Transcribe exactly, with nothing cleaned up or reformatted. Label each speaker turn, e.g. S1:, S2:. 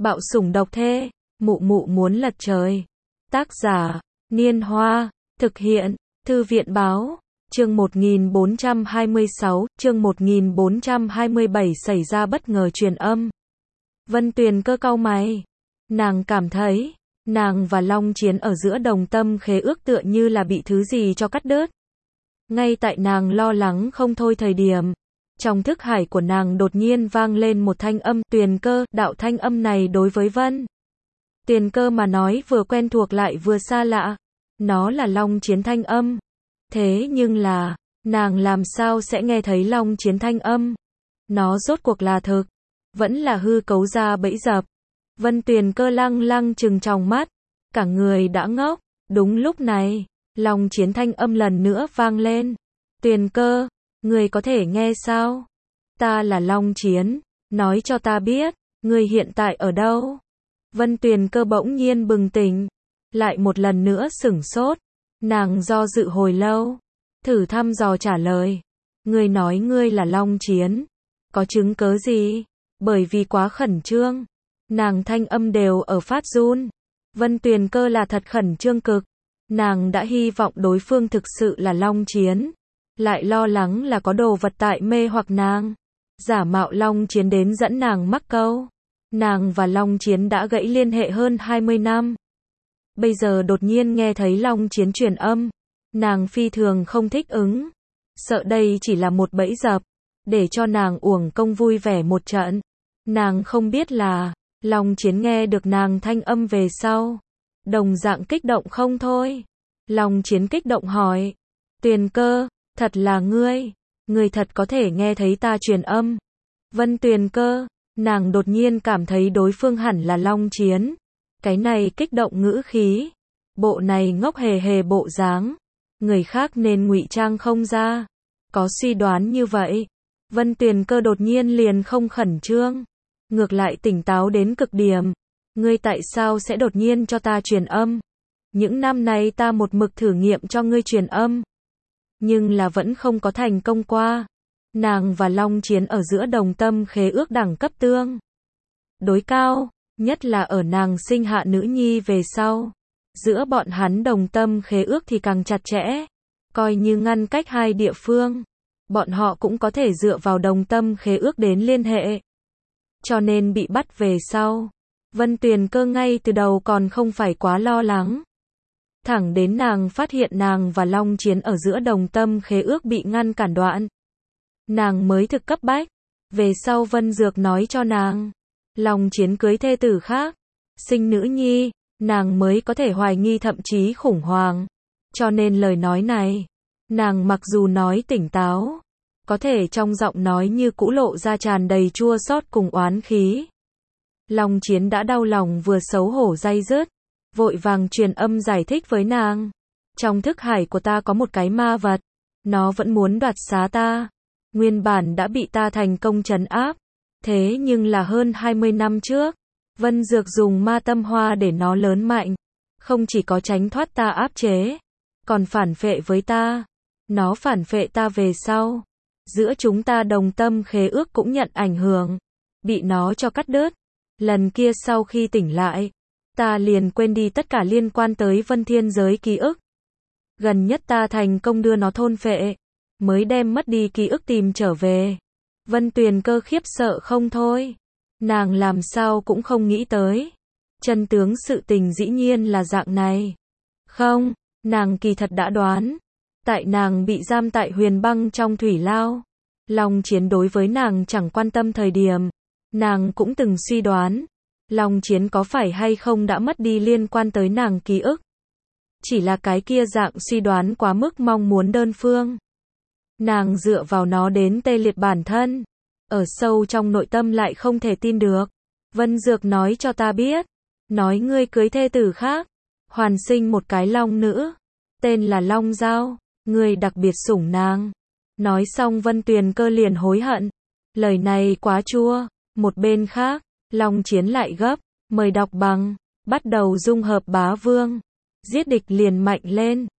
S1: Bạo sủng độc thê, mụ mụ muốn lật trời. Tác giả, Niên Hoa, thực hiện, Thư viện Báo, chương một nghìn bốn trăm hai mươi sáu, chương một nghìn bốn trăm hai mươi bảy xảy ra bất ngờ truyền âm. Vân Tuyền Cơ cau mày, nàng cảm thấy, nàng và Long Chiến ở giữa đồng tâm khế ước tựa như là bị thứ gì cho cắt đứt. Ngay tại nàng lo lắng không thôi thời điểm, trong thức hải của nàng đột nhiên vang lên một thanh âm. Tuyền Cơ, đạo thanh âm này đối với Vân Tuyền Cơ mà nói vừa quen thuộc lại vừa xa lạ. Nó là Long Chiến thanh âm. Thế nhưng là, nàng làm sao sẽ nghe thấy Long Chiến thanh âm? Nó rốt cuộc là thực, vẫn là hư cấu ra bẫy dập. Vân Tuyền Cơ lăng lăng trừng tròng mắt, cả người đã ngốc. Đúng lúc này, Long Chiến thanh âm lần nữa vang lên. Tuyền Cơ, người có thể nghe sao? Ta là Long Chiến, nói cho ta biết, người hiện tại ở đâu? Vân Tuyền Cơ bỗng nhiên bừng tỉnh, lại một lần nữa sửng sốt. Nàng do dự hồi lâu, thử thăm dò trả lời. Ngươi nói ngươi là Long Chiến, có chứng cớ gì? Bởi vì quá khẩn trương, nàng thanh âm đều ở phát run. Vân Tuyền Cơ là thật khẩn trương cực. Nàng đã hy vọng đối phương thực sự là Long Chiến, lại lo lắng là có đồ vật tại mê hoặc nàng, giả mạo Long Chiến đến dẫn nàng mắc câu. Nàng và Long Chiến đã gãy liên hệ hơn hai mươi năm. Bây giờ đột nhiên nghe thấy Long Chiến truyền âm, nàng phi thường không thích ứng, sợ đây chỉ là một bẫy dập, để cho nàng uổng công vui vẻ một trận. Nàng không biết là, Long Chiến nghe được nàng thanh âm về sau, đồng dạng kích động không thôi. Long Chiến kích động hỏi, Tuyền Cơ, thật là ngươi, ngươi thật có thể nghe thấy ta truyền âm? Vân Tuyền Cơ, nàng đột nhiên cảm thấy đối phương hẳn là Long Chiến. Cái này kích động ngữ khí, bộ này ngốc hề hề bộ dáng, người khác nên ngụy trang không ra. Có suy đoán như vậy, Vân Tuyền Cơ đột nhiên liền không khẩn trương, ngược lại tỉnh táo đến cực điểm. Ngươi tại sao sẽ đột nhiên cho ta truyền âm? Những năm nay ta một mực thử nghiệm cho ngươi truyền âm, nhưng là vẫn không có thành công qua. Nàng và Long Chiến ở giữa đồng tâm khế ước đẳng cấp tương đối cao, nhất là ở nàng sinh hạ nữ nhi về sau. Giữa bọn hắn đồng tâm khế ước thì càng chặt chẽ, coi như ngăn cách hai địa phương, bọn họ cũng có thể dựa vào đồng tâm khế ước đến liên hệ. Cho nên bị bắt về sau, Vân Tuyền Cơ ngay từ đầu còn không phải quá lo lắng. Thẳng đến nàng phát hiện nàng và Long Chiến ở giữa đồng tâm khế ước bị ngăn cản đoạn, nàng mới thực cấp bách. Về sau Vân Dược nói cho nàng, Long Chiến cưới thê tử khác, sinh nữ nhi, nàng mới có thể hoài nghi thậm chí khủng hoảng. Cho nên lời nói này, nàng mặc dù nói tỉnh táo, có thể trong giọng nói như cũ lộ ra tràn đầy chua xót cùng oán khí. Long Chiến đã đau lòng vừa xấu hổ day dứt, vội vàng truyền âm giải thích với nàng. Trong thức hải của ta có một cái ma vật, nó vẫn muốn đoạt xá ta. Nguyên bản đã bị ta thành công trấn áp, thế nhưng là hơn hai mươi năm trước, Vân Dược dùng ma tâm hoa để nó lớn mạnh, không chỉ có tránh thoát ta áp chế, còn phản phệ với ta. Nó phản phệ ta về sau, giữa chúng ta đồng tâm khế ước cũng nhận ảnh hưởng, bị nó cho cắt đứt. Lần kia sau khi tỉnh lại, ta liền quên đi tất cả liên quan tới Vân Thiên giới ký ức. Gần nhất ta thành công đưa nó thôn phệ, mới đem mất đi ký ức tìm trở về. Vân Tuyền Cơ khiếp sợ không thôi. Nàng làm sao cũng không nghĩ tới, chân tướng sự tình dĩ nhiên là dạng này. Không, nàng kỳ thật đã đoán. Tại nàng bị giam tại Huyền Băng trong thủy lao, Long Chiến đối với nàng chẳng quan tâm thời điểm, nàng cũng từng suy đoán, Long Chiến có phải hay không đã mất đi liên quan tới nàng ký ức. Chỉ là cái kia dạng suy đoán quá mức mong muốn đơn phương. Nàng dựa vào nó đến tê liệt bản thân, ở sâu trong nội tâm lại không thể tin được. Vân Dược nói cho ta biết, nói ngươi cưới thê tử khác, hoàn sinh một cái long nữ, tên là Long Giao, ngươi đặc biệt sủng nàng. Nói xong Vân Tuyền Cơ liền hối hận, lời này quá chua. Một bên khác, Long Chiến lại gấp, mời đọc bằng, bắt đầu dung hợp bá vương, giết địch liền mạnh lên.